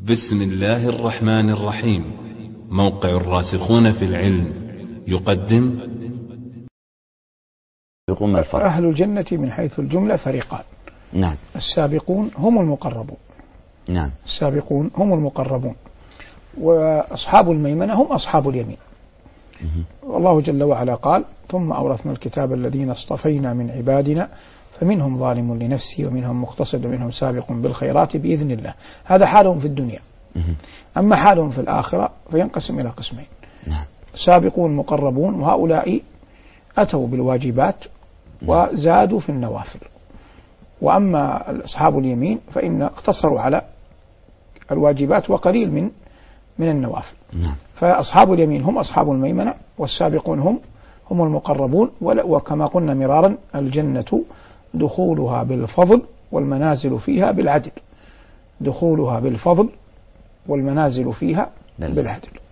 بسم الله الرحمن الرحيم. موقع الراسخون في العلم يقدم. أهل الجنة من حيث الجملة فريقان. نعم. السابقون هم المقربون. نعم. السابقون هم المقربون، وأصحاب الميمنة هم أصحاب اليمين. والله جل وعلا قال: ثم أورثنا الكتاب الذين اصطفينا من عبادنا فمنهم ظالم لنفسه ومنهم مقتصد ومنهم سابق بالخيرات بإذن الله. هذا حالهم في الدنيا. أما حالهم في الآخرة فينقسم إلى قسمين: نعم. سابقون مقربون، وهؤلاء أتوا بالواجبات وزادوا في النوافل. وأما أصحاب اليمين فإن اقتصروا على الواجبات وقليل من النوافل. نعم. فأصحاب اليمين هم أصحاب الميمنة، والسابقون هم المقربون. وكما قلنا مرارا: الجنة دخولها بالفضل والمنازل فيها بالعدل. دخولها بالفضل والمنازل فيها بالعدل.